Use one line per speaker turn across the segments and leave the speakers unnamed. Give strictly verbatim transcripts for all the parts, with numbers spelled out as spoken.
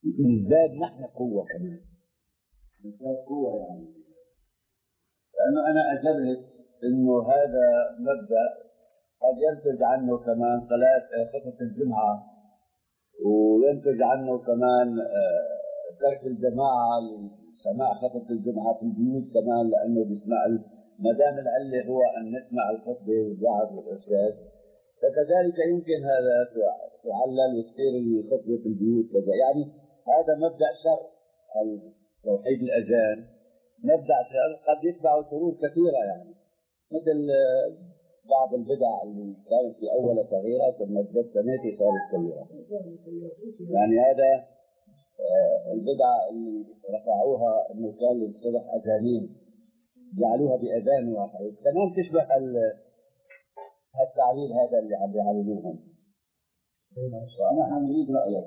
نزداد نحن قوة كمان، نزداد قوة يعني. لأنه أنا أجرت إنه هذا مبدأ قد ينتج عنه كمان صلاة خطبة الجمعة، وينتج عنه كمان ترك الجماعة لسماع خطبة الجمعة في البيوت كمان، لأنه بيسمع ما دام العلة هو أن نسمع الخطبة والوعظ والإرشاد، فكذلك يمكن هذا تعلل وتصير الخطبة في البيوت كذا. يعني هذا مبدأ شرع توحيد الأذان، مبدأ شرع قد يتبع شرور كثيرة، يعني مثل بعض البدع اللي كانت في أول صغيرة ثم ازدادت سنتي صارت كبيرة. يعني هذا البدع اللي رفعوها انه كان للصبح اذانين جعلوها باذان واحد، تمام تشبه التعليل هذا اللي عم يعللوهم. فانا حنريد رايك.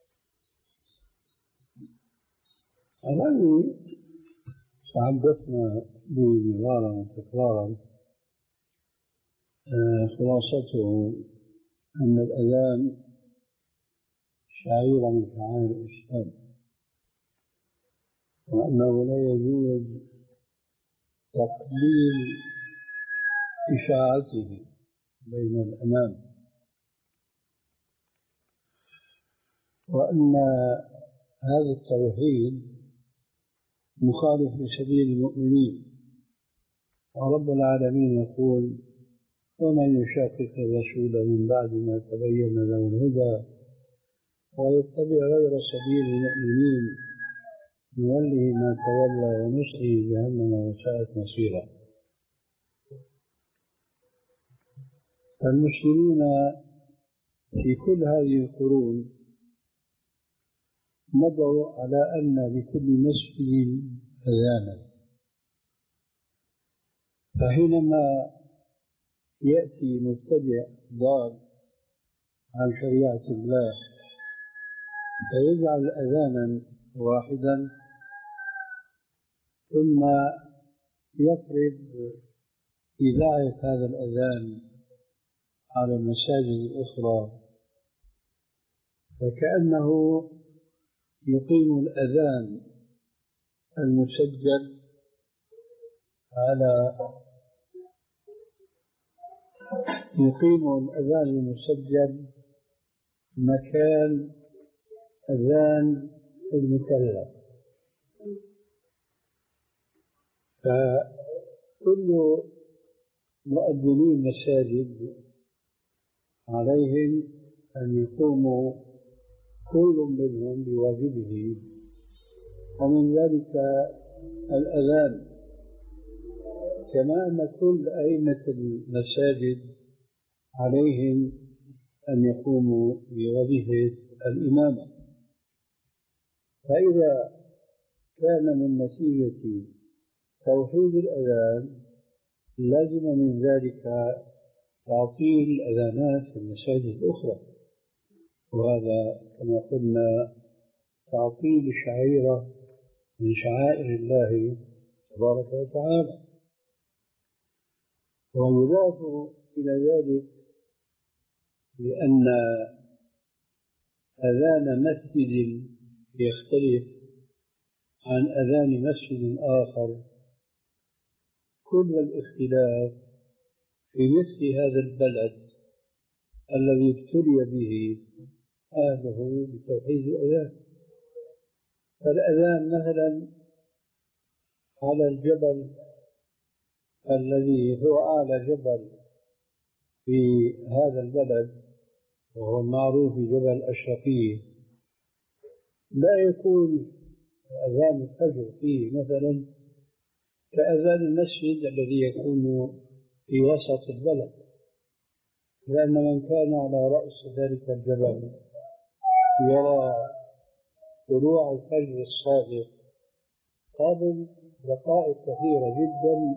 الرأي تحدثنا به مرارا وتكرارا، خلاصته أن الأذان شعيرة من شعائر الإسلام، وأنه لا يجوز تقليل إشاعته بين الأنام، وأن هذا التوحيد مخالف لسبيل المؤمنين. ورب العالمين يقول: ومن يشاقق الرسول من بعد ما تبين له الهدى ويتبع غير سبيل المؤمنين نوله ما تولى ونصله جهنم وساءت مصيرا. فالمسلمون في كل هذه القرون مضوا على أن لكل مسجد أذانا، فحينما يأتي مبتدع ضال عن شريعة الله فيجعل أذانا واحدا ثم يفرض إذاعة هذا الأذان على المساجد الأخرى، فكأنه يقيم الأذان المسجل على يقيم الأذان المسجل مكان أذان المكلف. فكل مؤذني المساجد عليهم أن يقوموا كل منهم بواجبه، ومن ذلك الأذان، كما أن كل أئمة المساجد عليهم أن يقوموا بوظيفة الإمامة. فإذا كان من نتيجة توحيد الأذان لازم من ذلك تعطيل الأذانات في المساجد الأخرى، وهذا كما قلنا تعطيل شعيرة من شعائر الله تبارك وتعالى. ويضاف إلى ذلك بأن أذان مسجد يختلف عن أذان مسجد آخر كل الاختلاف في مثل هذا البلد الذي ابتلي به أهله بتوحيد الأذان. فالأذان مثلا على الجبل الذي هو أعلى جبل في هذا البلد وهو المعروف بجبل أشرفية، لا يكون أذان الفجر فيه مثلا كأذان المسجد الذي يكون في وسط البلد، لأن من كان على رأس ذلك الجبل يرى طلوع الفجر الصادق قبل دقائق كثيرة جدا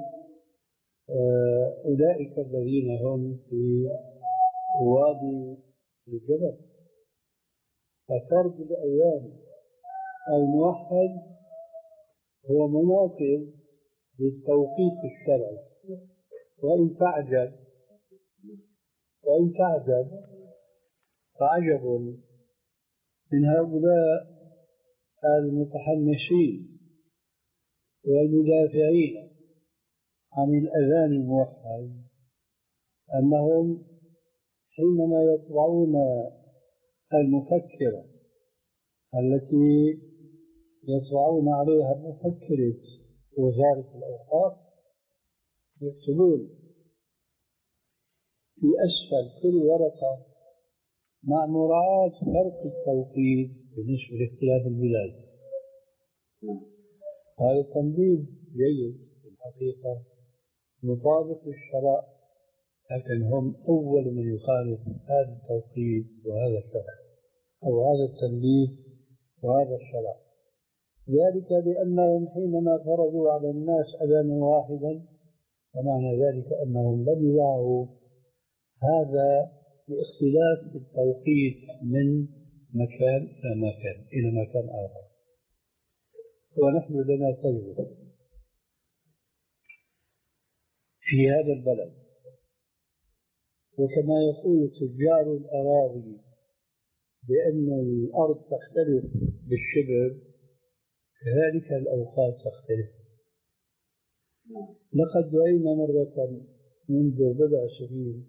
أولئك الذين هم في وادي الجبل. ففرض الأذان الموحد هو مناقض للتوقيت الشرعي. وإن تعجب وإن تعجب فعجب من هؤلاء المتحمسين والمدافعين عن الأذان الموحد أنهم حينما يطبعون المفكرة التي يطبعون عليها مفكرة وزارة الأوقاف يكتبون في أسفل كل ورقة مع مراعاة فرق التوقيت بالنسبة لاختلاف البلاد. هذا التنبيه جيد في الحقيقة مطابق للشرع، لكن هم أول من يخالف هذا التوقيت وهذا الشرع أو هذا التنبيه وهذا الشرع، ذلك لأنهم حينما فرضوا على الناس أذانا واحدا ومعنى ذلك أنهم لم يراعوا هذا باختلاف التوقيت من مكان إلى مكان إلى مكان آخر. ونحن لنا تجربة في هذا البلد، وكما يقول تجار الأراضي بأن الأرض تختلف بالشبر كذلك الأوقات تختلف. لقد رأينا مرة منذ بضع سنين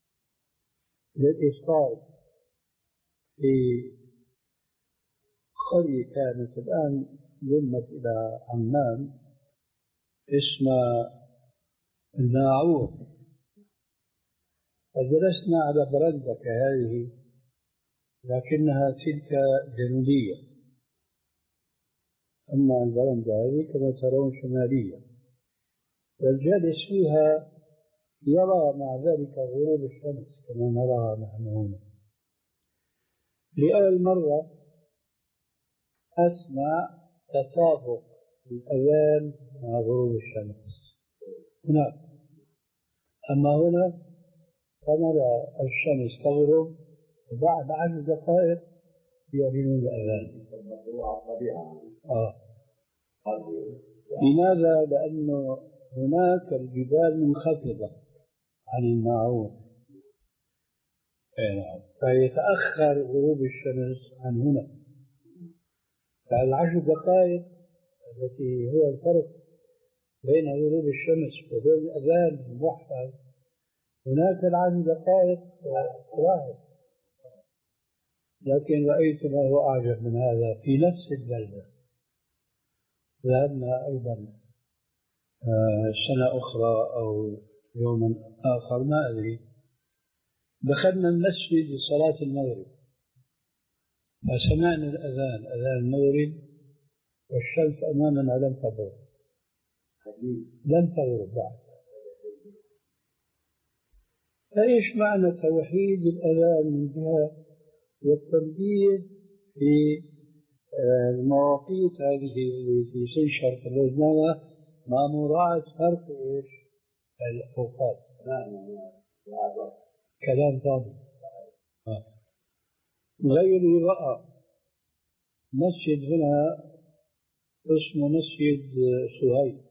للإفطار في قرية كانت الآن ضمت إلى عمان اسمها الناعور، فجلسنا على برندة كهذه لكنها تلك جنوبية، أما البرندة هذه كما ترون شمالية، والجالس فيها يرى مع ذلك غروب الشمس كما نراها نحن هنا. لأول مرة أسمع تطابق الأذان مع غروب الشمس هناك، أما هنا فنرى الشمس تغرب وبعد عشر دقائق يعلنون الأذان. آه. لماذا؟ لأنه هناك الجبال منخفضة عن الناعور فيتأخر غروب الشمس عن هنا، فالعشر دقائق التي هو الفرق بين غروب الشمس وبين الأذان الموحد هناك العشر دقائق واحد. لكن رأيت ما هو أعجب من هذا في نفس البلدة. ذهبنا أيضا سنة أخرى أو يوما آخر ما أدري، دخلنا المسجد لصلاة المغرب فسمعنا الأذان أذان المغرب والشمس أمامنا لم تغرب لم تغرب بعد. فإيش معنى توحيد الأذان من جهة والتنبيه في المواقيت هذه في سنشر في الرزنامة مع مراعاة فرق إيش الأوقات؟ كلام فاضي. غيري رأى مسجد هنا اسمه مسجد سهيل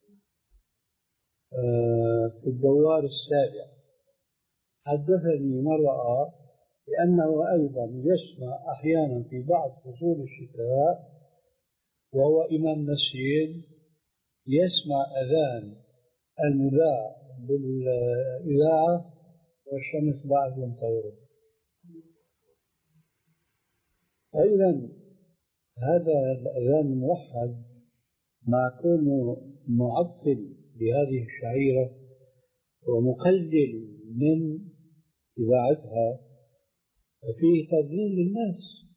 في الدوار السابع، حدثني من رأى بأنه أيضا يسمع أحيانا في بعض فصول الشتاء وهو إمام مسجد يسمع أذان المذاع بالإذاعة والشمس بعد لم تغرب. أيضا هذا الأذان الموحد مع كونه معطل لهذه الشعيرة ومقلل من إذاعتها ففيه تضليل للناس.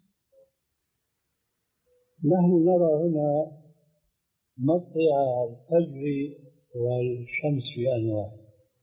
نحن نرى هنا مطلع الفجر والشمس في آن واحد،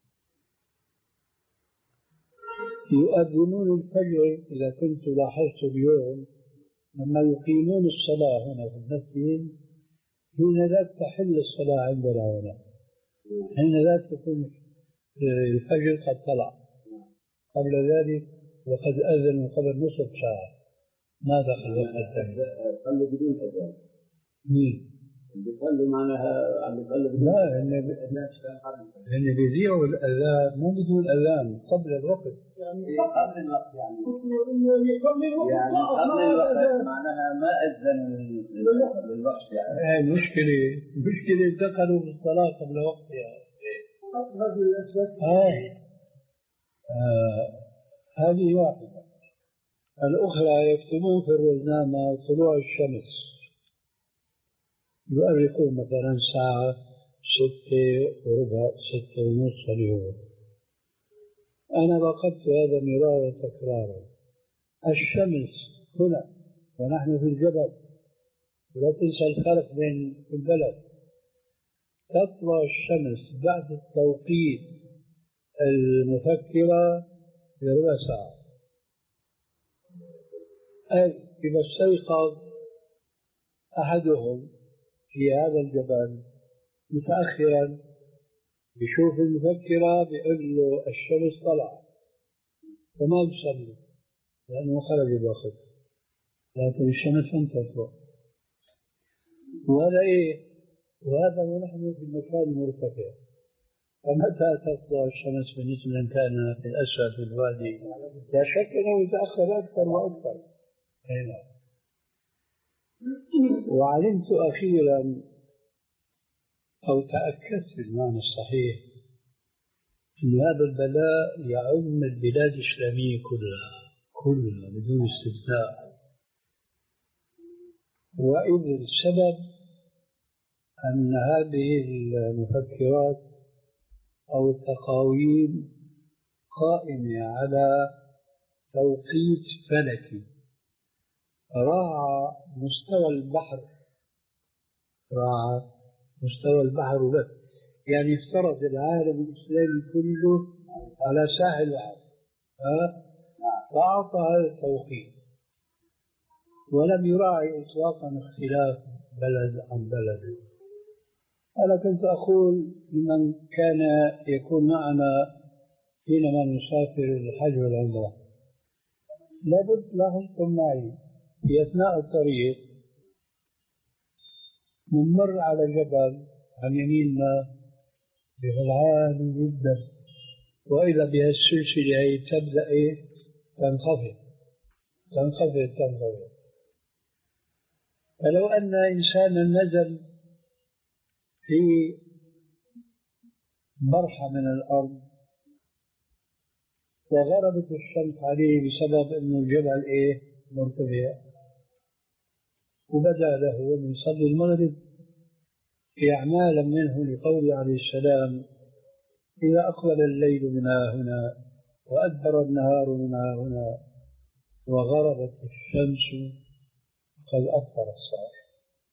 يؤذنون الفجر إذا كنت لاحظت اليوم لما يقيمون الصلاة هنا في المسجد حين ذاك تحل الصلاة عندنا هنا، حين ذاك تكون الفجر قد طلع، قبل ذلك وقد أذنوا قبل نصف ساعة ما دخل وقت الفجر.
قبل بدون أذان.
مين؟
بيصلوا معناها عم بيصلوا بدون
لا، هن بيذيعوا الأذان مو بدون أذان قبل الوقت،
يعني قبل الوقت، يعني يعني قبل الوقت معناها ما أذن للوقت يعني.
هاي مشكلة مشكلة دخلوا بالصلاة قبل وقتها. هاي آه هذه واحدة. الأخرى يكتبون في الروزنامة طلوع الشمس، يؤرخون مثلا ساعة ستة وربع ستة ونصف اليوم. أنا لاحظت هذا مرارا تكرارا. الشمس هنا ونحن في الجبل، لا تنسى الفرق بين البلد. تطلع الشمس بعد التوقيت المفكرة بربع ساعة. أي إذا استيقظ أحدهم في هذا الجبل متأخرا بيشوف المفكرة بيقول له الشمس طلع، فما بيصلي لأنه خرج الوقت، لكن الشمس لم تطلع. وهذا إيه؟ وهذا ونحن في المكان المرتفع. فمتى تطلع الشمس بالنسبة لمن كان في الأسفل في الوادي؟ لا شك أنه يتأخر أكثر وأكثر. هنا وعلمت أخيرا أو تأكدت بالمعنى الصحيح أن هذا البلاء يعم البلاد الإسلامية كلها كلها بدون استثناء. وإذ السبب أن هذه المفكرات أو التقاويم قائمة على توقيت فلكي راعى مستوى البحر، راعى مستوى البحر بس، يعني افترض العالم الإسلامي كله على ساحل واحد، فأعطى هذا التوقيت ولم يراعي إطلاقا اختلاف بلد عن بلد. أنا كنت أقول لمن كان يكون معنا حينما نسافر الحج والعمرة، لابد لاحظتم معي في أثناء الطريق نمر على جبل عن يميننا جبل عالي جدا، وإذا بها السلسلة هي تبدأ إيه؟ تنخفض تنخفض تنخفض. فلو أن إنسانا نزل في برحة من الأرض وغربت الشمس عليه بسبب أنه الجبل إيه؟ مرتفع، وبدأ له من يصلي المغرب في أعمالا منه لقوله عليه السلام: إذا أقبل الليل من هنا وأدبر النهار من هنا وغربت الشمس قد أفطر الصائم.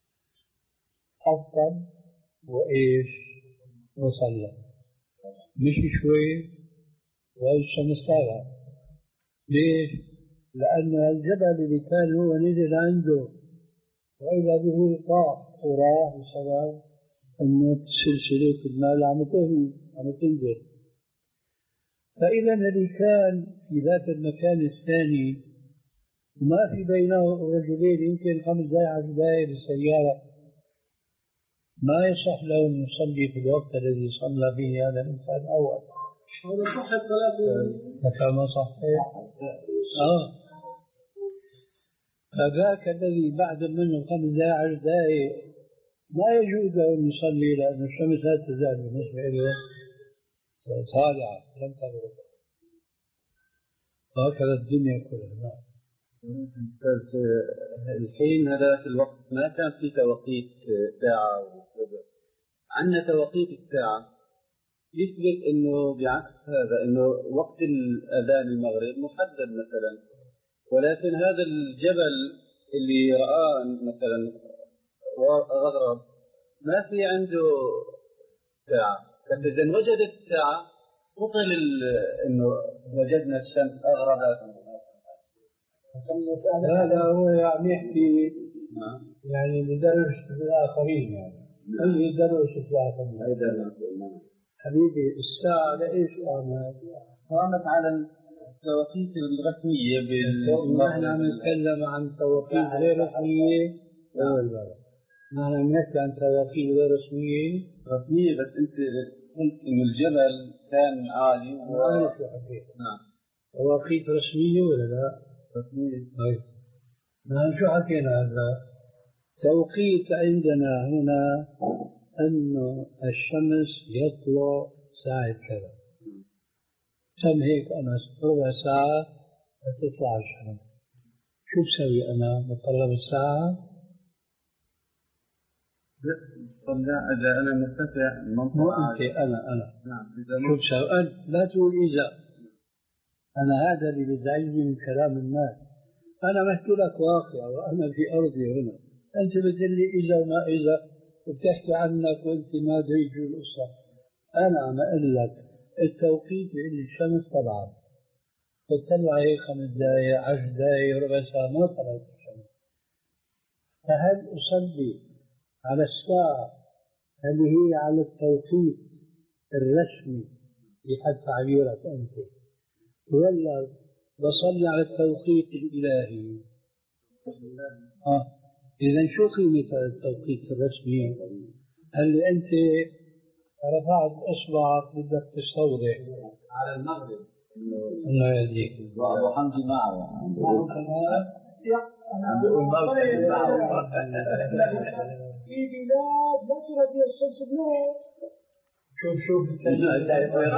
أفطر وإيش؟ وصلى، مشي شوي والشمس طالعة. ليش؟ لأن الجبل اللي كان هو نزل عنده وإذا به طاق وراح بسبب أنه سلسلة المال عم تهوي عم تنزل. فإذا الذي كان في ذات المكان الثاني ما في بينه رجلين يمكن خمس دقائق عشر دقائق بالسيارة، ما يصح له أن يصلي في الوقت الذي صلى فيه هذا الإنسان الأول.
هذا صح الصلاة
متى ما صحيح؟ آه فذاك الذي بعد منه خمس دقائق عشر دقائق ما يجوز له أن يصلي لأن الشمس لا تزال بالنسبة له طالعة لم تغرب. هكذا الدنيا كلها.
الحين هذا في الوقت ما كان في توقيت ساعة وكذا، عندنا توقيت الساعة يثبت انه بعكس هذا انه وقت الاذان المغرب محدد مثلا، ولكن هذا الجبل اللي رآه مثلا غرب ما في عنده ساعة، فإذا وجدت الساعة بطل انه وجدنا الشمس اغربت.
هذا هو يعني يحكي يعني بدرس الآخرين، يعني اللي يدرس الآخرين. حبيبي الساعة لإيش قامت؟
قامت على التوقيت الرسمية.
نحن نتكلم عن توقيت غير رسمية. نحن نحكي عن تواقيت غير رسمية.
رسمية، بس أنت قلت إنه الجبل كان عالي و...
ما أعرف شو حكيت.
نعم.
تواقيت رسمية ولا لا؟
رسمية.
طيب. نحن شو حكينا هذا؟ توقيت عندنا هنا أنه الشمس يطلع ساعة كذا. كم هيك أنا ربع ساعة تطلع الشمس. شو بسوي أنا؟ بطلب الساعة؟
لا، إذا أنا مرتفع
مو أنت، أنا أنا
نعم. إذا
شو بسوي؟ أنت لا تقول إذا. أنا هذا اللي بيزعجني من كلام الناس. أنا بحكي لك واقع وأنا في أرضي هنا. أنت بتقول لي إذا وما إذا وبتحكي عنك وأنت ما تيجي القصة. أنا عم أقول لك التوقيت اللي الشمس طلعت بتطلع هيك خمس دقايق عشر دقايق ربع ساعة ما طلعت الشمس. فهل أصلي على الساعة اللي هي على التوقيت الرسمي بحد تعبيرك أنت، ولا بصلي على التوقيت الإلهي؟ آه. إذا شو قيمة هذا التوقيت الرسمي اللي أنت رفعت إصبعك بدك تستوضح
على المغرب؟
الله يهديك.
أبو حمدي معه عم بيقول
في بلاد لا ترى فيها الشمس بنور.
شوف شوف
البلاد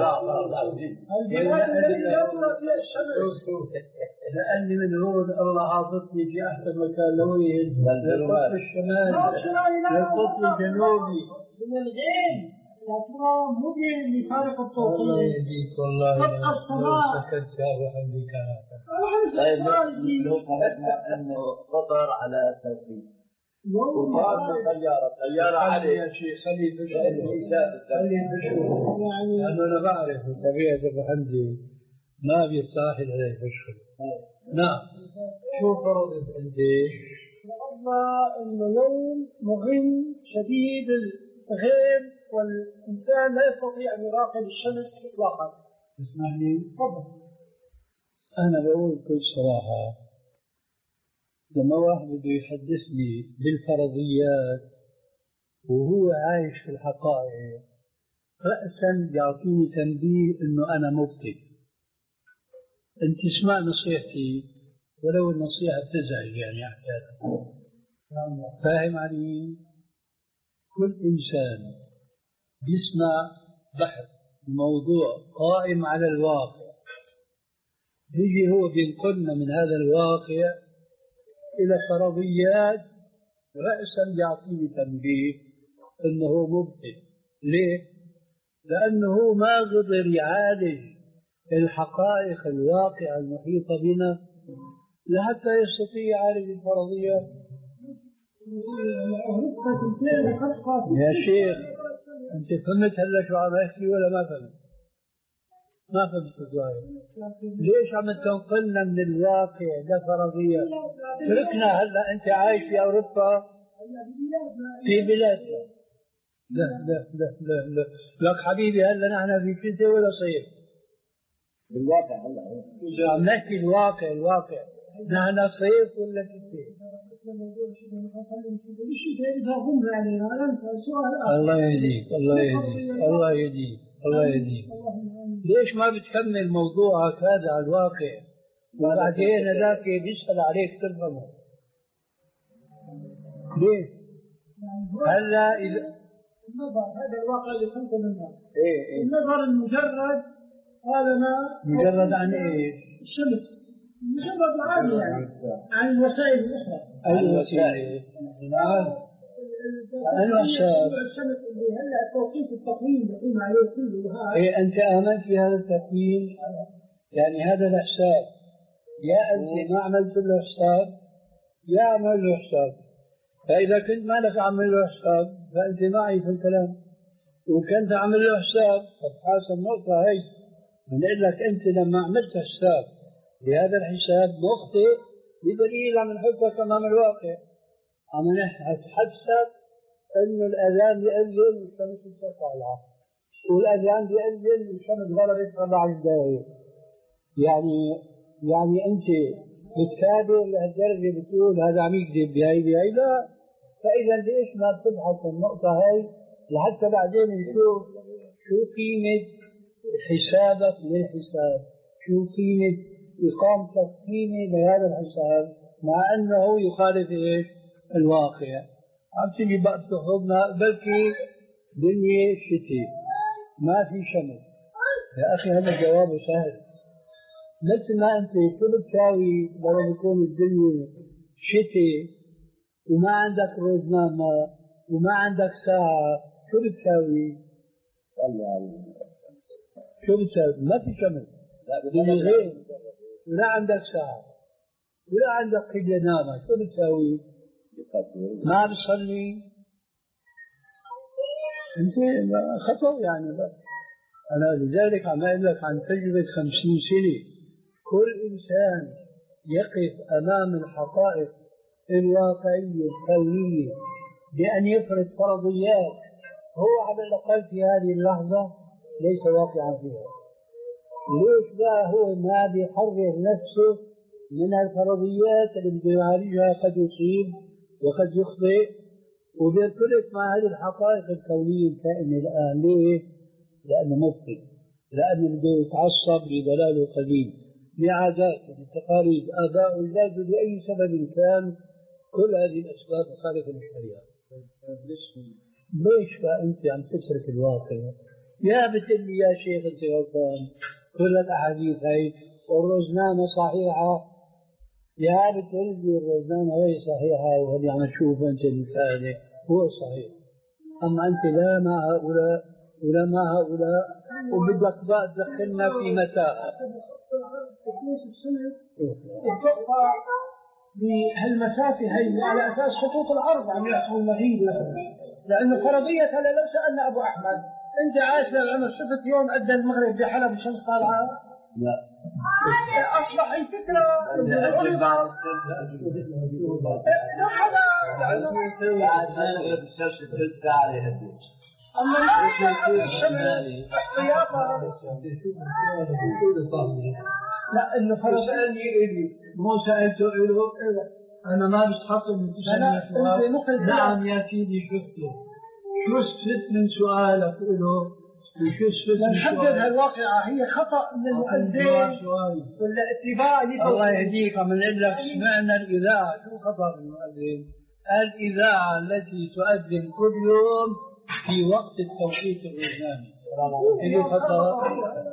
التي لا ترى فيها الشمس.
لأني من هون الله حاططني في أحسن مكان لوين للقطب الشمالي للقطب الجنوبي
من الغيم لا ترى مدن لفارق التوقيت.
الله يهديك والله.
تبقى الصلاة.
سكت يا أبو حمدي كلامك.
لو قلنا أنه خطر على توقيت وقال بالطيارة طيارة علي
يا شيخ خلي بشر خلي بشر يعني أنا بعرف طبيعة أبو حمدي ما بيستاهل عليه بشر. نعم. شو فرضت عندي؟
فرضنا انه يوم مهم شديد الغيم والانسان لا يستطيع ان يراقب الشمس اطلاقا.
تسمعني؟
تفضل.
انا بقول بكل صراحه لما واحد بده يحدثني بالفرضيات وهو عايش في الحقائق رأسا يعطيني تنبيه انه انا مبطل. انت اسمع نصيحتي ولو النصيحة بتزعج يعني أحيانا. فاهم علي؟ كل إنسان بيسمع بحث موضوع قائم على الواقع بيجي هو بينقلنا من هذا الواقع إلى فرضيات رأسا يعطيني تنبيه أنه مبطل. ليه؟ لأنه ما قدر يعالج الحقائق الواقعة المحيطة بنا لحتى يستطيع يعالج الفرضيات. يا شيخ أنت فهمت هلا شو عم أحكي ولا ما فهمت؟ ما فهمت الظاهر. ليش عم تنقلنا من الواقع لفرضيات؟ تركنا هلا أنت عايش في أوروبا في بلادنا. لا لا لا لا لا لك حبيبي هلا نحن في شتاء ولا صيف؟
بالواقع هلا
عم نحكي الواقع الواقع نحن صيف ولا شتاء؟ الله يهديك الله يهديك الله يهديك الله يهديك. ليش ما بتكمل موضوعك هذا على الواقع وبعدين هذاك بيسأل عليك تفهمه؟ ليش؟ هلا إذا
النظر هذا الواقع اللي خلقه النظر.
ايه ايه
النظر المجرد هذا ما
مجرد عن ايش؟
الشمس مجرد عادي يعني عن الوسائل الاخرى.
الوسائل نعم. أنا
الشمس اللي هلا توقيت التقويم بقيم عليه كله هذا.
إيه أنت آمنت في هذا التقويم؟ يعني هذا الحساب يا أنت ما عملت له حساب يا عمل له حساب. فإذا كنت ما لك عمل له حساب فأنت معي في الكلام، وكنت عمل له حساب فبحاس النقطة هي بنقول لك أنت لما عملت حساب لهذا الحساب مخطئ بدليل عم نحطك أمام الواقع. عم نحسب إنه الأذان يأذن والشمس تطلع والأذان يأذن والشمس غربت أربع دقائق. يعني يعني أنت بتكابر لهالدرجة بتقول هذا عم يكذب بهي بهي؟ لا، فإذا ليش ما بتبحث النقطة هاي لحتى بعدين نشوف شو قيمة حسابك للحساب، شو قيمة إقامتك قيمة لهذا الحساب مع أنه يخالف إيش؟ الواقع. عم تجي بقى بتاخذنا بلكي دنيا شتي ما في شمس. يا أخي هذا جوابه سهل، مثل ما أنت شو بتساوي لما يكون الدنيا شتي وما عندك روزنامة وما عندك ساعة، شو بتساوي؟ شو بتساوي؟ ما في شمس، الدنيا غير، ولا عندك ساعة ولا عندك قبلة نامة، شو بتساوي؟ ما بتصلي انت خطأ يعني بقى. أنا لذلك عم أقول لك عن تجربة خمسين سنة، كل إنسان يقف أمام الحقائق الواقعية الكونية بأن يفرض فرضيات هو على الأقل في هذه اللحظة ليس واقعا فيها. ليش بقى هو ما بيحرر نفسه من الفرضيات اللي بيعالجها قد يصيب وقد يخطئ وبيرتبط مع هذه الحقائق الكونية الكائنة الآن؟ ليه؟ لأنه مبطل، لأنه بده يتعصب لضلاله قديم، لعادات لتقاليد آباء ولاده لأي سبب كان. كل هذه الأسباب مخالفة للشريعة. ليش فأنت عم تترك الواقع؟ يا بتقول يا شيخ أنت غلطان، كل الأحاديث هي والرزنامة صحيحة، يا بتقول لي الرزنامة هي صحيحة وهذه عم تشوف أنت المشاهدة هو صحيح، أما أنت لا مع هؤلاء ولا مع هؤلاء وبدك بقى تدخلنا في متاهة.
بهالمسافة هي على أساس خطوط العرض عم يحصل المغيب مثلا، لأنه فرضية. هلا لو سألنا أبو أحمد أنت عايش للعمر شفت يوم أدى المغرب بحلب الشمس طالعة؟
لا.
أصبح الفكرة العلماء أما ما يشعر الشمس احتياطا. لا إنه فرض
سألني إلي مو سألته إله أنا ما بستحق من تسألني. نعم يا سيدي شفته، شو استفدت من سؤالك إله وشو استفدت من
نحدد هالواقعة هي خطأ من المؤذن ولا اتباع لي.
الله يهديك. عم نقول لك سمعنا الإذاعة، شو خطأ من المؤذن؟ الإذاعة التي تؤذن كل يوم في وقت التوقيت الرزماني هي خطأ.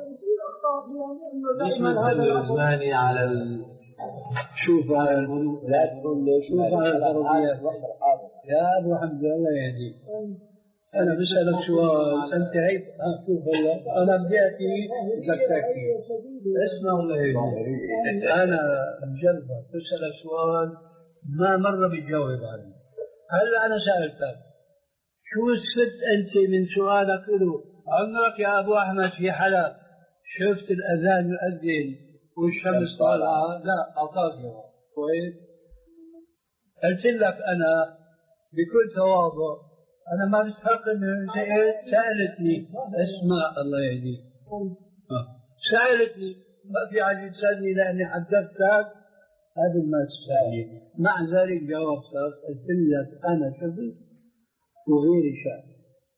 اسمه الرزماني على ال...
شوف على الملوك، لا تقول لي شوف على الفرضيات يا أبو حمد. الله يهديك. أنا بسألك سؤال أنت هيك شوف هلا أنا بديتي بدك تحكي اسمع الله يهديك. أنا مجربك بسألك سؤال ما مرة بتجاوب عنه. هلا أنا سألتك شو استفدت أنت من سؤالك له؟ عمرك يا أبو أحمد في حلب شفت الأذان يؤذن والشمس طالعة؟ لا أعطاك جواب كويس. قلت لك أنا بكل تواضع أنا ما بستحق إنه سألتني اسمع الله يهديك سألتني ما في حاجة تسألني لأني حدثتك قبل ما تسألني. مع ذلك جاوبتك قلت لك أنا شفت وغيري شاف.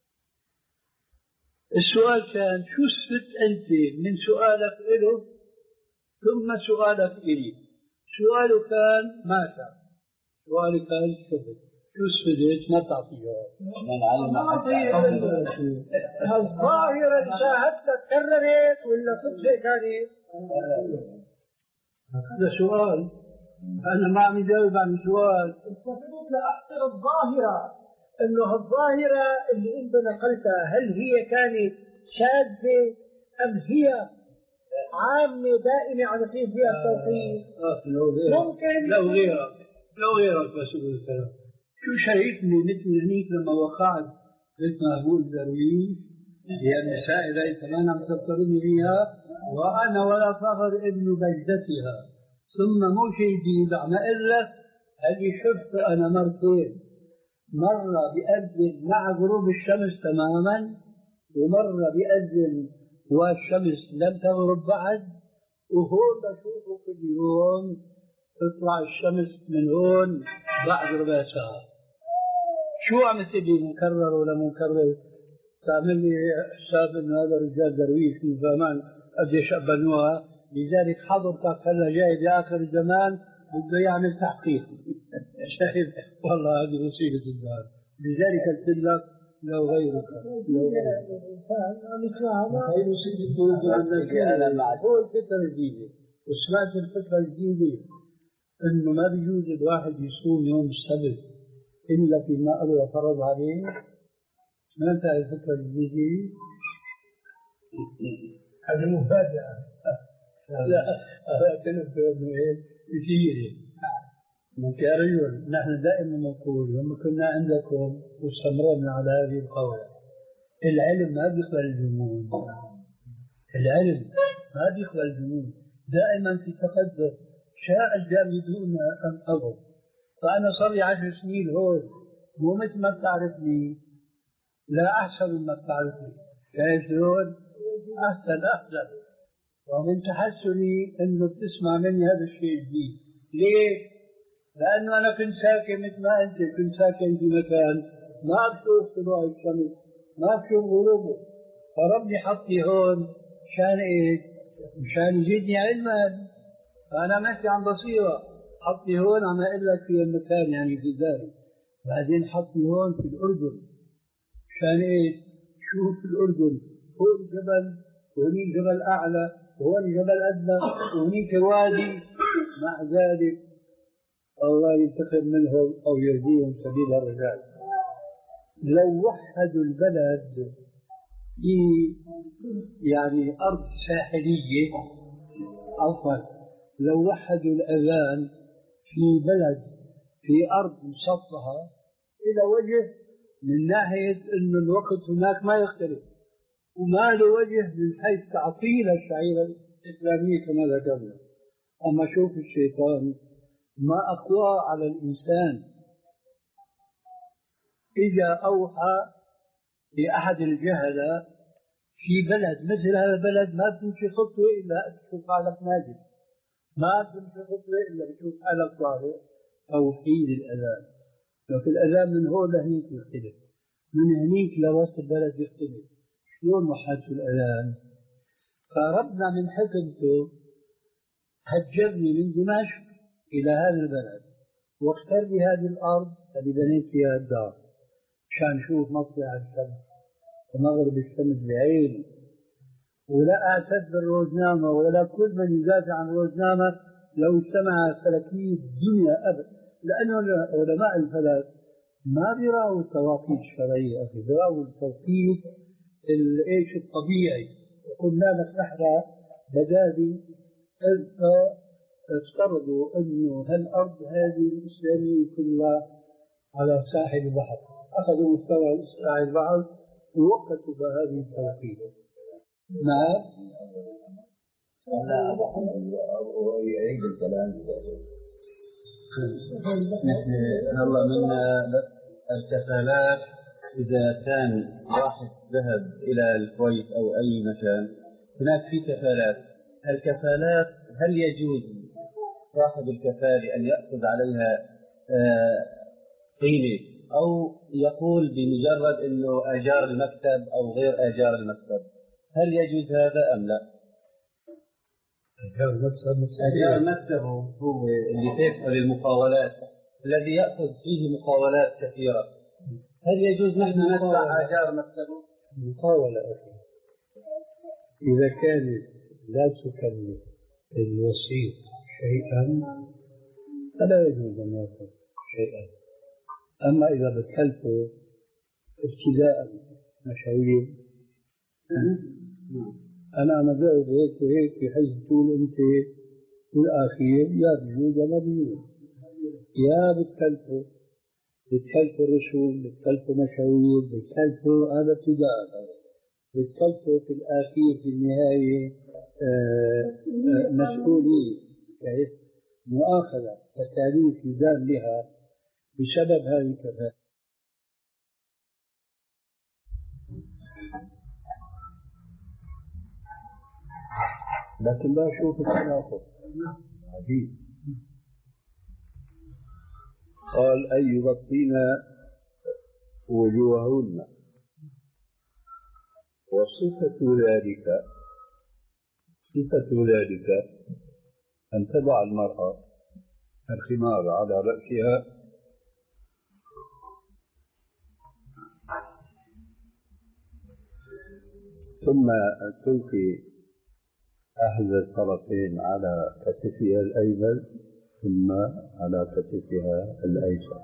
السؤال كان شو استفدت أنت من سؤالك إله ثم سؤالك إلي؟ سؤاله كان ما كان، سؤالي كان شفت. شو استفدت؟ ما تعطي جواب.
الظاهرة اللي شاهدتها تكررت ولا صدفة كانت؟
هذا سؤال أنا ما عم جاوب عن سؤال.
استفدت لأحسن الظاهرة إنه الظاهرة اللي أنت نقلتها هل هي كانت شاذة أم هي عامة دائمة على خير فيها التوقيت؟
ممكن لو غيرك لو غيرك مسؤول الكلام. شو شايفني مثل هنيك لما وقعت مثل ما أقول درويش هي النساء اللي كمان عم تضطرني فيها وأنا ولا فخر ابن بجدتها. ثم مو شيء جديد عم أقول لك هذه شفت أنا مرتين، مرة بأذن مع غروب الشمس تماما ومرة بأذن والشمس لم تغرب بعد، وهون بشوفه كل يوم تطلع الشمس من هون بعد ربع ساعة. شو عم تقول مكرر ولا مكرر؟ تعمل لي حساب انه هذا الرجال درويش من زمان قديش بنوها، لذلك حضرتك هلا جاي باخر الزمان بده يعمل تحقيق. شايف والله هذه مصيبه الدار، لذلك قلت لك لو غيرك لو غيرك هي مصيبه الدنيا. هو الفكره الجديده، وسمعت الفكره الجديده انه ما بيجوز الواحد يصوم يوم السبت الا فيما الله فرض عليه. سمعت هاي الفكره الجديده؟
هذه مفاجاه.
لا هذا كلمه كثيره. يا رجل نحن دائما نقول لما كنا عندكم واستمرنا على هذه القولة، العلم ما بيقبل الجمود، العلم ما بيقبل الجمود، دائما في تقدم. شاء الجامدون أم أبوا. فأنا صار لي عشر سنين هون، مو مثل ما بتعرفني، لا أحسن مما بتعرفني. شايف شلون؟ أحسن أحسن. ومن تحسني إنه بتسمع مني هذا الشيء الجديد. ليه؟ لأنه أنا كنت ساكن مثل ما أنت كنت ساكن في مكان ما بشوف طلوع الشمس، ما بشوف غروبه، فربي حطني هون مشان إيه؟ مشان يزيدني علما. فأنا ماشي عن بصيرة، حطني هون عم أقول لك في المكان يعني في داري، بعدين حطني هون في الأردن مشان إيه؟ شوف الأردن فوق الجبل، وهني الجبل أعلى، وهون الجبل أدنى، وهنيك وادي. مع ذلك الله ينتقم منهم أو يهديهم سبيل الرجال. لو وحدوا البلد في يعني أرض ساحلية، عفوا لو وحدوا الأذان في بلد في أرض مسطحة إلى وجه من ناحية أن الوقت هناك ما يختلف، وما له وجه من حيث تعطيل الشعيرة الإسلامية كما ذكرنا. أما شوف الشيطان ما أقوى على الإنسان، إذا أوحى لأحد الجهلة في بلد مثل هذا البلد ما بتمشي خطوة إلا تشوف حالك نازل، ما بتمشي خطوة إلا بتشوف حالك طارئ. توحيد الأذان، لكن الأذان من هون لهنيك يختلف، من هنيك لوسط البلد يختلف. شلون وحدت الأذان؟ فربنا من حكمته هجرني من دمشق إلى هذا البلد، واختار لي هذه الأرض اللي بنيت فيها الدار مشان أشوف مطلع الشمس ومغرب الشمس بعيني، ولا أعتد بالروزنامة ولا كل من يدافع عن الروزنامة لو اجتمع فلكي الدنيا أبدا، لأنه علماء الفلك ما بيراوا التوقيت الشرعية، أخي بيراوا التوقيت الإيش الطبيعي. وقلنا لك نحن بدادي افترضوا أنه هالأرض هذه الإسلامية كلها على ساحل البحر، أخذوا مستوى ساحل البحر ووقتوا بهذه التوقيت. نعم.
لا يعيد الكلام.
نحن هلا من الكفالات، إذا كان واحد ذهب إلى الكويت أو أي مكان هناك في كفالات. الكفالات هل يجوز صاحب الكفالة أن يأخذ عليها قيمة أو يقول بمجرد أنه أجار المكتب أو غير أجار المكتب؟ هل يجوز هذا أم لا؟ أجار مكتبه هو اللي تدخل المقاولات الذي يأخذ فيه مقاولات كثيرة، هل يجوز نحن ندفع أجار مكتبه؟
مقاولة أخي إذا كانت لا تكلف الوسيط شيئا فلا يجوز أن يأخذ شيئا. أما إذا بتكلفه ابتداء مشاوير، أنا أنا بقعد هيك وهيك بحيث تقول أنت بالأخير يا بجوز ولا بجوز، يا بتكلفه بتكلفه رسوم، بتكلفه مشاوير، بتكلفه هذا ابتداء، بتكلفه في الأخير في النهاية آآ آآ مسؤولية، كيف مؤاخذة تكاليف يدان بها بسبب هذه الكفاءة. لكن لا أشوف التناقض عجيب. قال أن يغطينا وجوههن. وصفة ذلك صفة ذلك أن تضع المرأة الخمار على رأسها ثم تلقي أحد الطرفين على كتفها الأيمن ثم على كتفها الأيسر.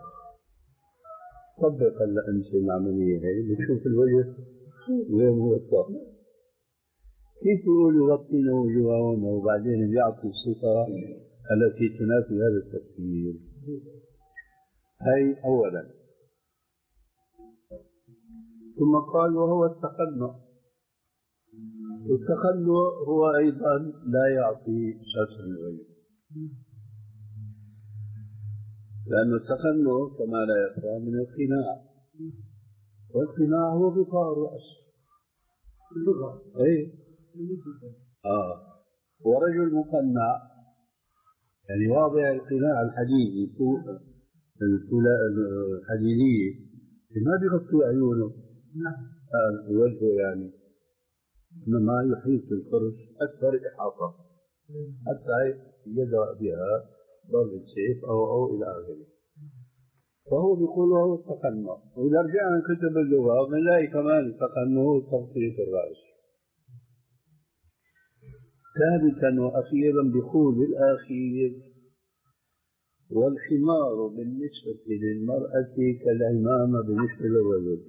طبق أنت العملية هي بتشوف الوجه غير موضح. كيف يقول يغطين وجوههن وبعدين بيعطي الصفة التي تنافي هذا التفسير؟ هي أولا. ثم قال وهو التقنع. والتقنع هو أيضا لا يعطي ستر الوجه، لأن التقنع كما لا يخفى من القناع، والقناع هو غطاء الرأس اللغة. أي آه ورجل مقنع يعني واضع القناع الحديدي فوق الحديدية ما بيغطي عيونه آه وجهه يعني، إنما يحيط القرش أكثر إحاطة حتى يدرأ بها ضرب السيف أو أو إلى آخره. فهو بيقول وهو التقنع. وإذا رجعنا كتب اللغة بنلاقي كمان التقنع تغطية الرأس. ثالثا وأخيرا بيقول الأخير والخمار بالنسبة للمرأة كالعمامة بالنسبة للرجل.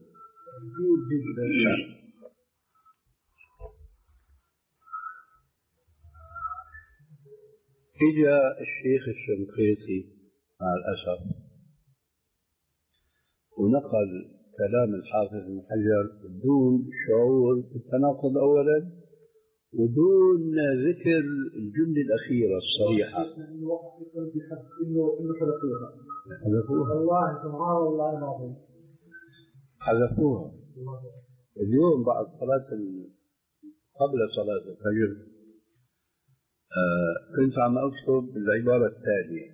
إجا الشيخ الشنقيطي مع الأسف ونقل كلام الحافظ ابن حجر بدون شعور بالتناقض أولا ودون ذكر الجملة الأخيرة الصريحة. حذفوها
والله سبحان الله العظيم
حذفوها. اليوم بعد صلاة قبل صلاة الفجر آه كنت عم أكتب العبارة التالية،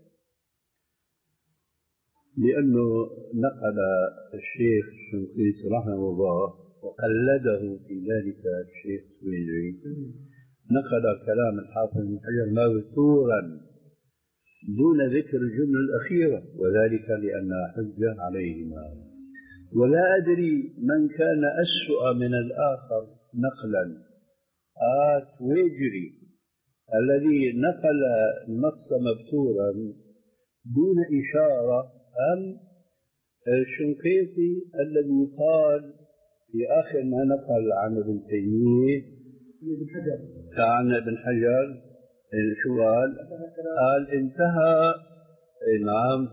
لأنه نقل الشيخ الشنقيطي رحمه الله وقلده في ذلك الشيخ السويدي، نقل كلام الحافظ ابن حجر مذكورا دون ذكر الجملة الأخيرة، وذلك لأنها حجة عليهما. ولا أدري من كان أسوأ من الآخر نقلا، آت ويجري الذي نقل النص مبتورا دون إشارة أم الشنقيطي الذي قال في آخر ما نقل عن ابن تيمية عن ابن حجر شو قال؟ قال انتهى. نعم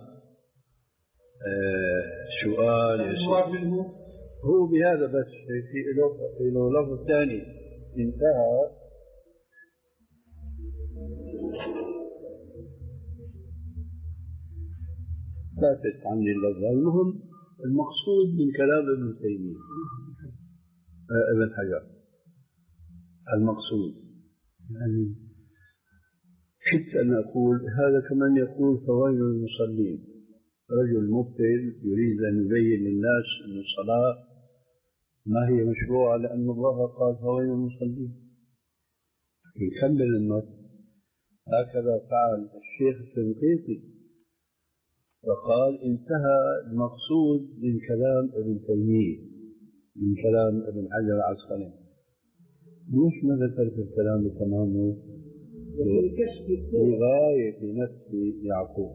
سؤال هو بهذا بس في له لفظ ثاني انتهى فاتت عني اللفظ. المهم المقصود من كلام ابن تيمية ابن حجر المقصود يعني كنت أن أقول هذا كمن يقول فويل المصلين، رجل مبطل يريد أن يبين للناس أن الصلاة ما هي مشروعة لأن الله قال فويل المصلين. يكمل النص هكذا فعل الشيخ الشنقيطي فقال انتهى المقصود من كلام ابن تيمية من كلام ابن حجر العسقلاني. ليش ما ذكرت الكلام بتمامه؟ لغاية في نفس يعقوب.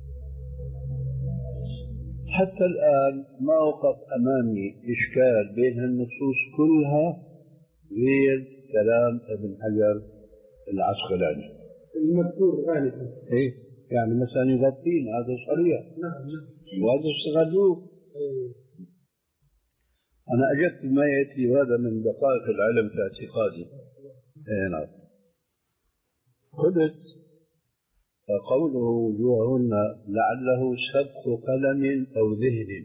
حتى الآن ما وقف أمامي إشكال بين النصوص كلها غير كلام ابن حجر العسقلاني
المذكور آنفا.
إيه يعني مثلا يغطين هذا صريح.
نعم نعم
وهذا استغلوه. أنا أجدت ما يأتي وهذا من دقائق العلم في اعتقادي. إيه نعم. قلت قوله وجوههن لعله سبق قلم أو ذهن،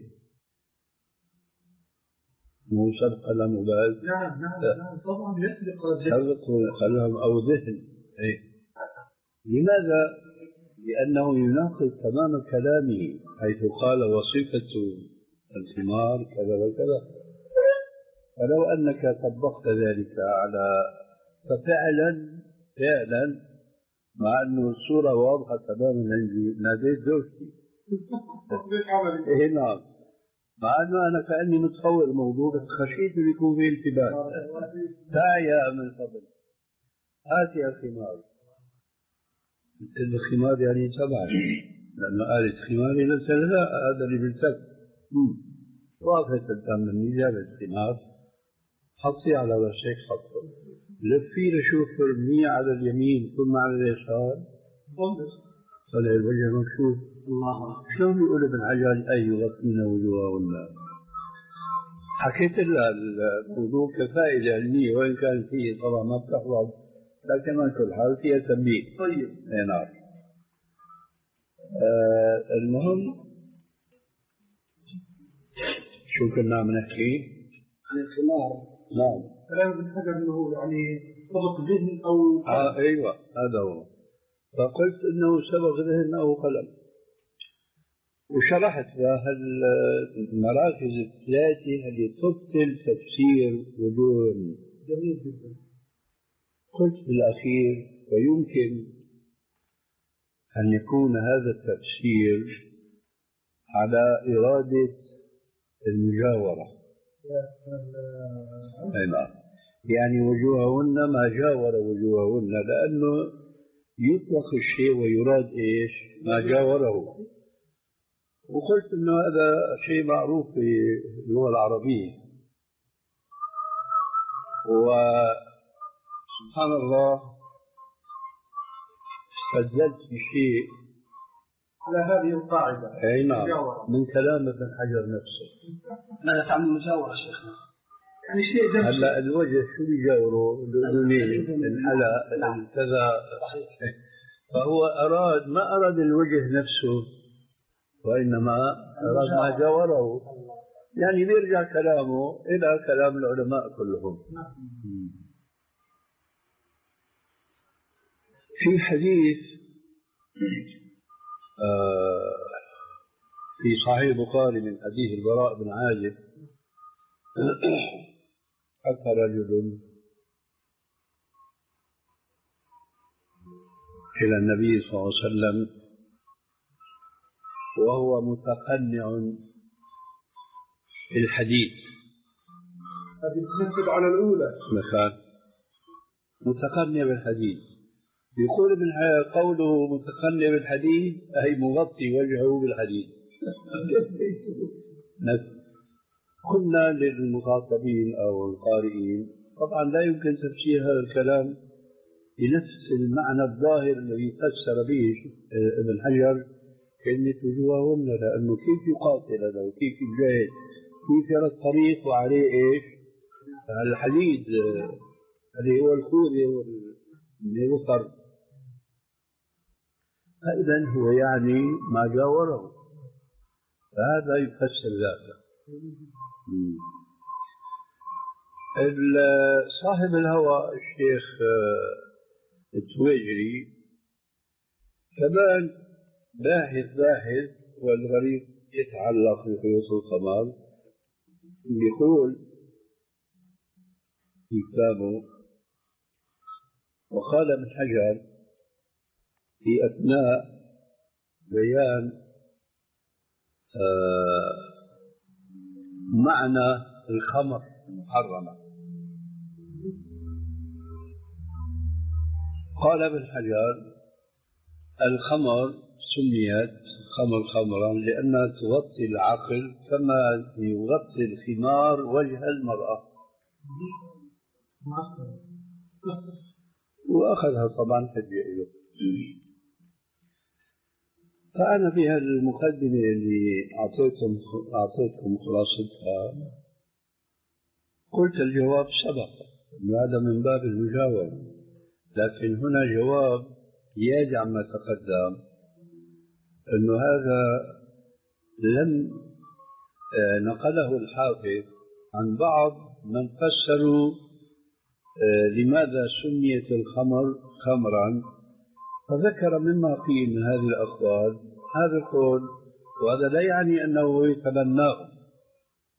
مو سبق قلم وبال.
نعم نعم نعم طبعا يسبق
سبق قلم أو ذهن. إيه. لماذا؟ لأنه يناقض تمام كلامه حيث قال وصفة الخمار كذا وكذا. فلو أنك طبقت ذلك على ففعلا فعلا مع أنه الصورة واضحة تماما عندي ناديت زوجتي. إيه نعم. مع أنه أنا كأني متصور الموضوع بس خشيت أن يكون فيه التباس. تعي يا من فضل هاتي الخمار. قلت له الخمار يعني تبعي لأنه قالت خماري قلت لا هذا اللي بالسك. وقفت قدام مني جابت خمار حطي على وشك خطه لفي لشوف ارميه على اليمين ثم على اليسار طلع الوجه مكشوف. الله شلون يقول ابن حجر أي يغطين وجوههن؟ حكيت لها الموضوع كفائدة علمية وإن كان فيه طبعا ما بتحفظ لكن على كل حال فيها تنبيه. طيب اي نعم. آه المهم شو كنا عم نحكي؟
عن الخمار.
نعم.
كلام ابن حجر انه يعني سبق ذهن او
آه ايوه هذا هو. فقلت انه سبق ذهن او قلم. وشرحت المراكز الثلاثه اللي تبطل تفسير وجوه.
جميل جدا.
قلت بالاخير ويمكن ان يكون هذا التفسير على اراده المجاوره. اي نعم. يعني وجوههن ما جاور وجوههن لانه يطلق الشيء ويراد ايش؟ ما جاوره. وقلت انه هذا شيء معروف في اللغه العربيه. وسبحان الله استدلت بشيء
على هذه القاعده.
اي نعم من كلام ابن حجر نفسه.
ماذا تعني المجاورة شيخنا؟ يعني شيء جميل.
هلا الوجه شو بيجاوره؟ الاذنين، الحلق، كذا.
صحيح.
فهو اراد ما اراد الوجه نفسه وانما اراد ما جاوره. يعني بيرجع كلامه الى كلام العلماء كلهم. في حديث آه في صحيح البخاري من حديث البراء بن عازب أتى رجل إلى النبي صلى الله عليه وسلم وهو متقنع في الحديث.
هذه تنسب على الأولى.
مثلا متقنع بالحديث. يقول ابن قوله متقنع بالحديث أي مغطي وجهه بالحديث. قلنا للمخاطبين أو القارئين طبعا لا يمكن تفسير هذا الكلام بنفس المعنى الظاهر الذي فسر به ابن حجر كلمة وجوههن لأنه كيف يقاتل هذا وكيف يجاهد كيف يرى الطريق وعليه إيش الحديد اللي هو الخوذة والوتر. فإذا هو يعني ما جاوره فهذا يفسر ذاته. صاحب الهوى الشيخ التويجري كمان باحث باحث والغريب يتعلق بخيوط القمر يقول في كتابه وقال ابن حجر في أثناء بيان آه معنى الخمر المحرمة قال ابن حجر الخمر سميت خمر خمرا لأنها تغطي العقل كما يغطي الخمار وجه المرأة وأخذها طبعا حجة له. فأنا في هذه المقدمة اللي أعطيتكم أعطيتكم خلاصتها قلت الجواب سبق هذا من باب المجاورة لكن هنا جواب يرجع ما تقدم أنه هذا لم نقله الحافظ عن بعض من فسروا لماذا سميت الخمر خمرا فذكر مما قيل من هذه الأقوال هذا القول وهذا لا يعني أنه يتبناه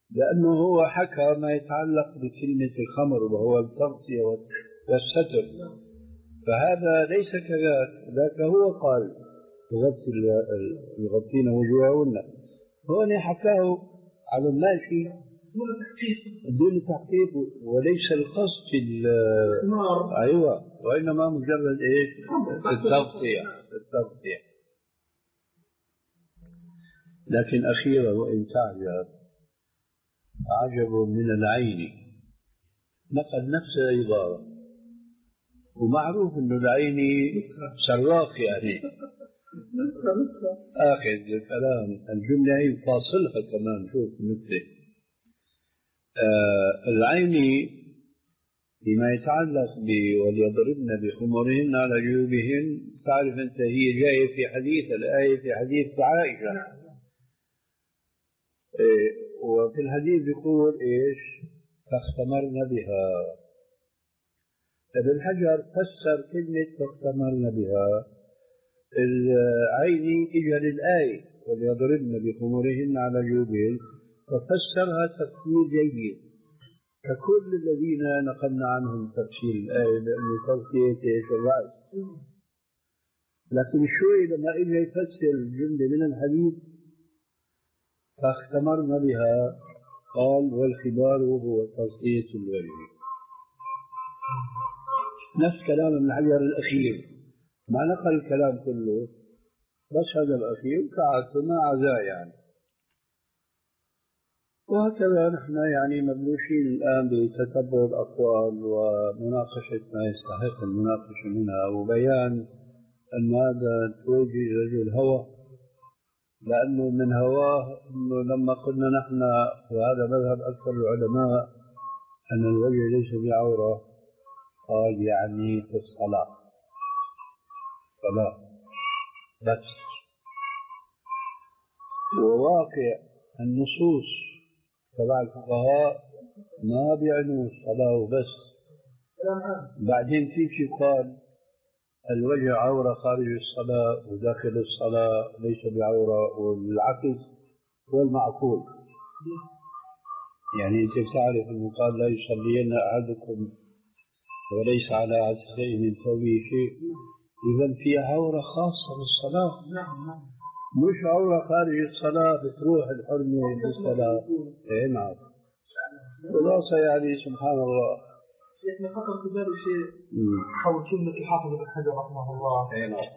لأنه هو حكى ما يتعلق بكلمة الخمر وهو التغطية والستر، فهذا ليس كذاك، ذاك هو قال يغطي يغطين وجوههن، هون حكاه على الماشي دون تحقيق، وليس القصد في ايوه، وانما مجرد ايش؟ التغطية التغطية. لكن اخيرا وان تعجب عجب من العين، نقل نفس العبارة، ومعروف انه العين سراق يعني اخذ الكلام الجملة هي فاصلها كمان. شوف نكتة آه العين فيما يتعلق ب وليضربن بخمرهن على جيوبهن، تعرف انت هي جايه في حديث الآية في حديث عائشة، إيه وفي الحديث يقول ايش؟ فاختمرن بها. ابن حجر فسر كلمة فاختمرن بها العين اجى للآية وليضربن بخمرهن على جيوبهن، ففسرها تفسير جيد ككل الذين نقلنا عنهم تفسير الآية بأنه تغطية ايش؟ الرأس. لكن شوي لما اجى يفسر الجملة من الحديث فاختمرن بها قال والخمار هو تغطية الوجه. نفس كلام ابن حجر الأخير، ما نقل الكلام كله بس هذا الأخير كعادته ما عزاه يعني. وهكذا نحن يعني مبلوشين الآن بتتبع الأقوال ومناقشة ما يستحق المناقشة منها، وبيان أن هذا توجه رجل هوى، لأنه من هواه أنه لما قلنا نحن وهذا مذهب أكثر العلماء أن الوجه ليس بعورة، قال يعني في الصلاة صلاة بس. وواقع النصوص تبع الفقهاء ما بيعنوا الصلاة وبس. بعدين في شيء قال الوجه عورة خارج الصلاة وداخل الصلاة ليس بعورة، والعكس هو المعقول. يعني أنت تعرف أنه قال لا يصلين أحدكم وليس على عاتقيه من ثوبه شيء، إذا في عورة خاصة بالصلاة، مش عورة خارج الصلاة بتروح الحرمة بالصلاة. إيه نعم. خلاصة يعني سبحان الله.
شيخنا خطر في بالي شيء حول كلمة الحافظ ابن حجر رحمه الله.
إيه نعم.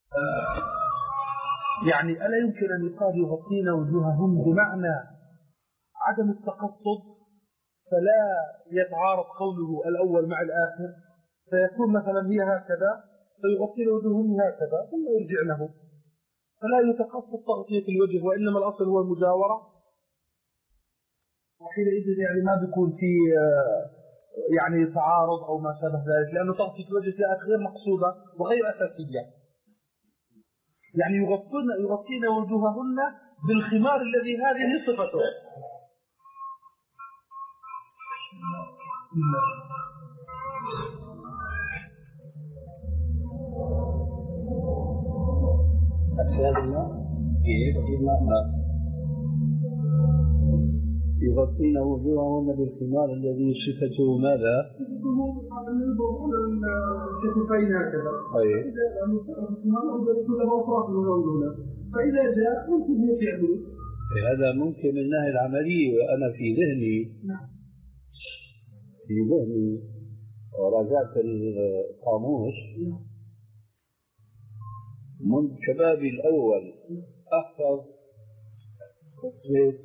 يعني ألا يمكن أن يقال يغطين وجوههم بمعنى عدم التقصد، فلا يتعارض قوله الأول مع الآخر، فيكون مثلا هي هكذا فيغطين وجوههم هكذا ثم يرجعنه، فلا يتقصد تغطية الوجه، وإنما الأصل هو المجاورة، وحينئذ يعني ما بيكون في يعني تعارض أو ما شابه ذلك، لأنه تغطية الوجه جاءت غير مقصودة وغير أساسية. يعني يغطين يغطين وجوههن بالخمار الذي هذه صفته. بسم الله.
أكثر الماء كيف الماء يغطين وجوههن بالخمار الذي صفته ماذا؟
كتفين هكذا.
طيب.
فإذا جاء ممكن يفعله.
هذا ممكن من الناحية العملية، وأنا في ذهني
نعم.
في ذهني وراجعت القاموس منذ شبابي الأول أحفظ خطبة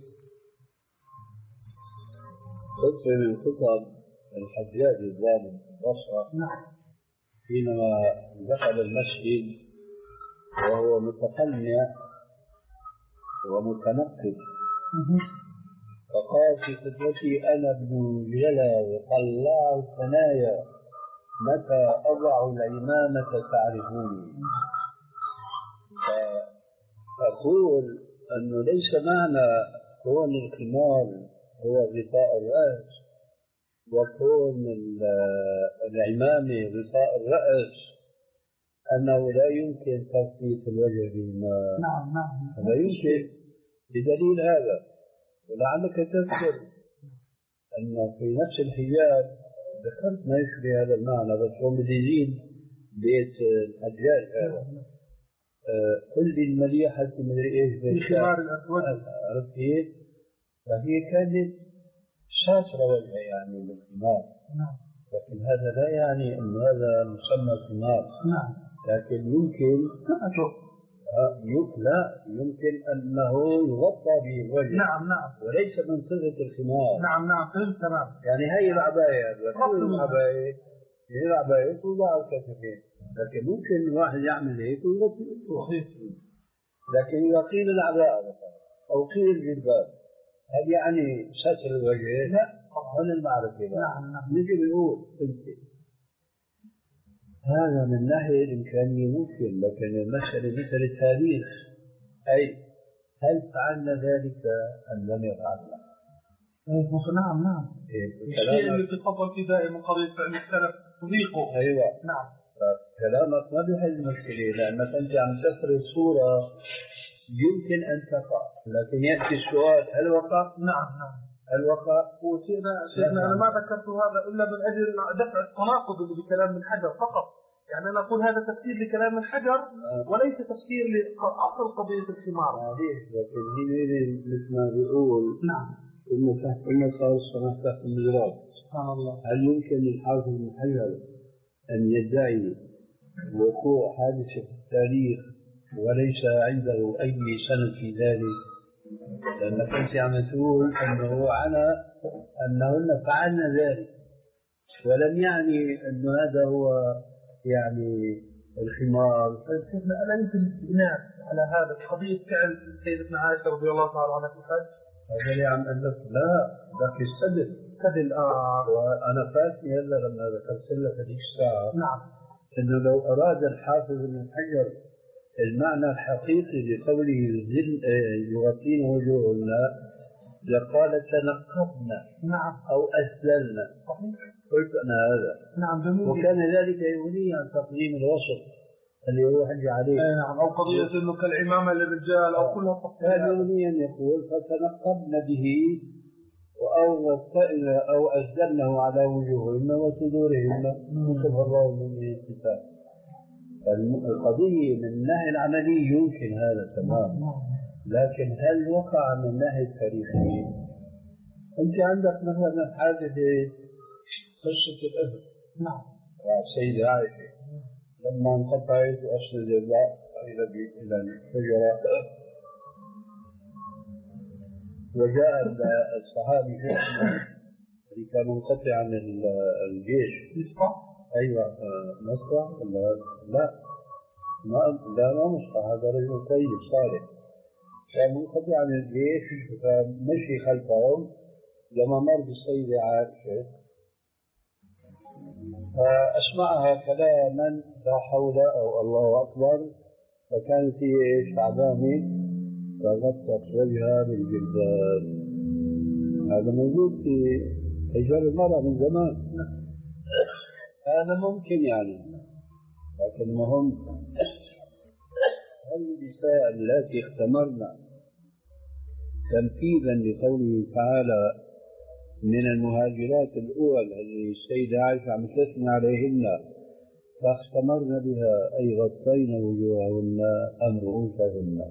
خطبة من خطب الحجاج الظالم البصرة حينما دخل المسجد وهو متقنع ومتنقب، فقال في خطبتي أنا ابن جلا وطلاع الثنايا متى أضع العمامة تعرفوني. فأقول أنه ليس معنى كون الخمار هو غطاء الرأس وكون العمامة غطاء الرأس أنه لا يمكن تغطية الوجه بما
نعم نعم
لا يمكن، بدليل هذا ولعلك تذكر أن في نفس الحجاب ذكرت ما يشبه هذا المعنى، بس هو مدينين بيت الحجاج هذا. قل لي المليحة مدري ايش
بخمار الأسود،
عرفت كيف؟ فهي كانت ساترة وجهها يعني بالخمار.
نعم.
لكن هذا لا يعني أن هذا مسمى خمار.
نعم.
لكن يمكن
سمعته.
لا، يمكن أنه يغطى به الوجه.
نعم نعم.
وليس من صفة الخمار.
نعم نعم فهمت تمام.
يعني هي العباية، كل العباية هي العباية توضع على الكتفين، لكن ممكن الواحد يعمل هيك ويغطي وجهه. لكن إذا قيل العباءة مثلا أو قيل الجلباب، هل يعني ستر الوجه؟
لا.
هل المعرفة؟
نعم نعم.
نجي بنقول انت هذا من ناحية الإمكانية ممكن، لكن المسألة مثل التاريخ، أي هل فعلنا ذلك أم لم يفعلنا؟
نعم نعم. الشيء اللي بتفضل فيه دائما قضية فعل السلف تضيقه.
أيوة.
نعم.
كلامك ما بيحل مشكلة، لأنك أنت عم تسرد صورة يمكن أن تقع، لكن يأتي السؤال هل وقع؟
نعم نعم.
هل وقع؟
وسيدنا سيدنا أنا ما ذكرت هذا إلا من أجل دفع التناقض اللي بكلام من حجر فقط، يعني أنا أقول هذا تفسير لكلام من حجر وليس تفسير لأصل قضية الخمار.
ليش؟ لكن هنا مثل ما بيقول
نعم
إنه تحت إنه صار الصلاة تحت المجراب.
سبحان الله.
هل يمكن للحافظ بن حجر أن يدعي وقوع حادثة في التاريخ وليس عنده أي سند في ذلك؟ لأنك أنت عم تقول أنه على أنهن فعلنا ذلك، ولم يعني أن هذا هو يعني الخمار.
سيدنا ألا يمكن الاستئناف على هذا قضية فعل سيدتنا عائشة رضي الله تعالى عنها في الحج؟
هذا اللي عم أقول لك لا، ذاك السدل
سدل. آه.
وأنا فاتني هلا لما ذكرت لك هذيك الساعة.
نعم.
إنه لو أراد الحافظ بن حجر المعنى الحقيقي لقوله يغطين وجوههن لقال تنقبنا.
نعم.
أو أسللنا.
صحيح.
قلت أنا هذا.
نعم جميل.
وكان ذلك يغني عن تقديم الوصف اللي هو حج عليه.
أي نعم. أو قضية إنه كالعمامة للرجال أو كلها تفصيل.
كان يغني أن يقول فتنقبنا به أو أو أسدلنه على وجوههن وصدورهن كتب الله من الكتاب. القضية من الناحية العملية يمكن هذا تمام، لكن هل وقع من الناحية التاريخية؟ أنت عندك مثلا حادثة قصة الأهل.
نعم.
السيدة عائشة لما انقطعت وأسند الله إلى إلى الشجرة وجاء الصحابي اللي كان منقطع عن الجيش.
مصطفى.
أيوة مصطفى ولا لا؟ ما لا ما مصطفى، هذا رجل طيب صالح كان منقطع عن الجيش، فمشي خلفهم لما مر بالسيدة عائشة فأسمعها كلاما لا حول أو الله أكبر، فكانت هي تعبانة فغطت وجهها بالجلباب. هذا موجود في حجاب المرأة من زمان. هذا ممكن يعني، لكن المهم هل النساء التي اختمرن تنفيذا لقوله تعالى من المهاجرات الأول اللي السيدة عائشة عم تثني عليهن فاختمرن بها أي غطين وجوههن أم رؤوسهن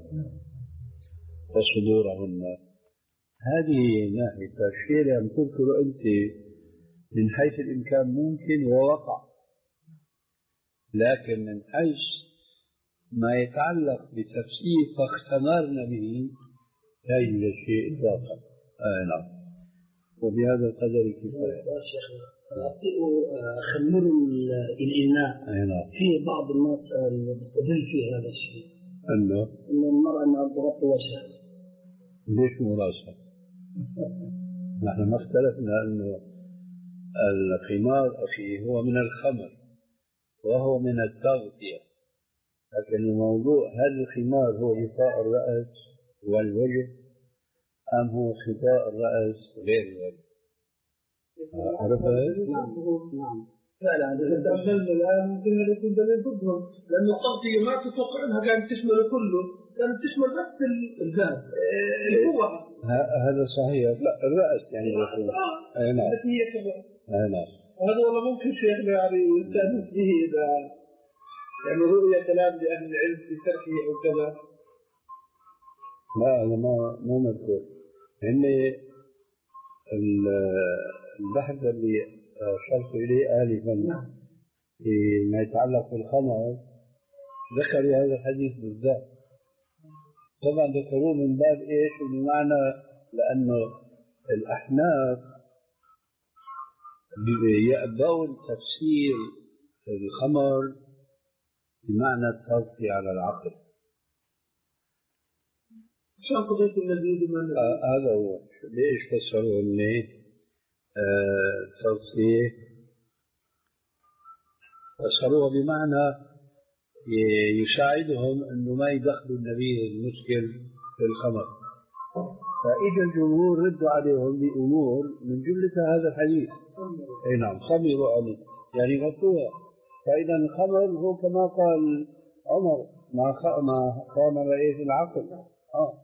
وصدورهن؟ هذه ناحية الشيء اللي عم تذكره أنت من حيث الإمكان ممكن ووقع، لكن من حيث ما يتعلق بتفسير فاختمرنا به لا يوجد شيء إطلاقا. آه نعم. وبهذا القدر كفاية.
شيخنا خمروا الإناء.
نعم.
في بعض الناس يستدل في هذا الشيء
أنه
أن المرأة أنها تغطي وجهها.
ليش مراسة؟ نحن ما اختلفنا أنه الخمار أخي هو من الخمر وهو من التغطية، لكن الموضوع هل الخمار هو غطاء الرأس والوجه أم هو غطاء الرأس غير الوجه؟ عرفت؟
نعم
فعلا إذا أدلنا الآن ممكن أن يكون دليل ضدهم، لأن التغطية ما تتوقع أنها كانت تشمل كله، لم تشمل بس الباب القوة.
هذا صحيح. لا الرأس يعني يكون. أي نعم.
التي هي كبر.
أي نعم.
وهذا والله ممكن شيخنا يعني يستأنس به إذا يعني رؤية كلام لأهل العلم في تركه أو كذا.
لا هذا ما ما مذكور. إن البحث اللي أشرت إليه آلفا فيما يتعلق بالخمر ذكر هذا الحديث بالذات. طبعا ذكروه من باب إيش؟ بمعنى لأنه الأحناف يأبون تفسير الخمر بمعنى التغطية على العقل.
شو قضية المزيد من
آه هذا هو. ليش فسروا إنه آه تغطية؟ فسروها بمعنى يساعدهم أنه ما يدخلوا النبي المشكل في الخمر. فإذا الجمهور ردوا عليهم بأمور من جملة هذا الحديث. أي نعم خمروا عليه يعني غطوها. فإذا الخمر هو كما قال عمر ما ما خامر إيه العقل. آه.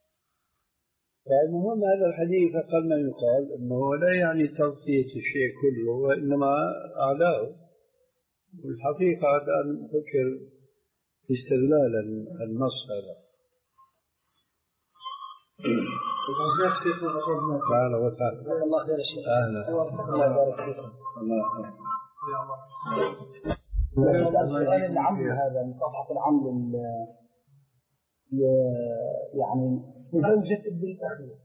فالمهم هذا الحديث أقل ما يقال أنه لا يعني تغطية الشيء كله وإنما أعلاه. والحقيقة الآن فكر استغلال النص هذا. تعالى وتعالى.
الله خير شيخ.
أهلا.
الله يبارك فيكم. السؤال العمل هذا من صفحة العمل يعني لزوجة ابن الأخير.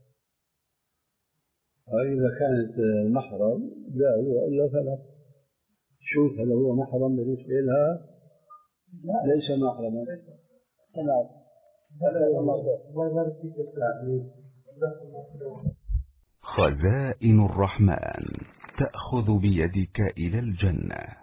إذا كانت محرم جاء وإلا فلا. شوف هل هو محرم بالنسبة لها؟ ليس محرما.
تمام. الله يبارك فيك.
خزائن الرحمن تأخذ بيدك إلى الجنة.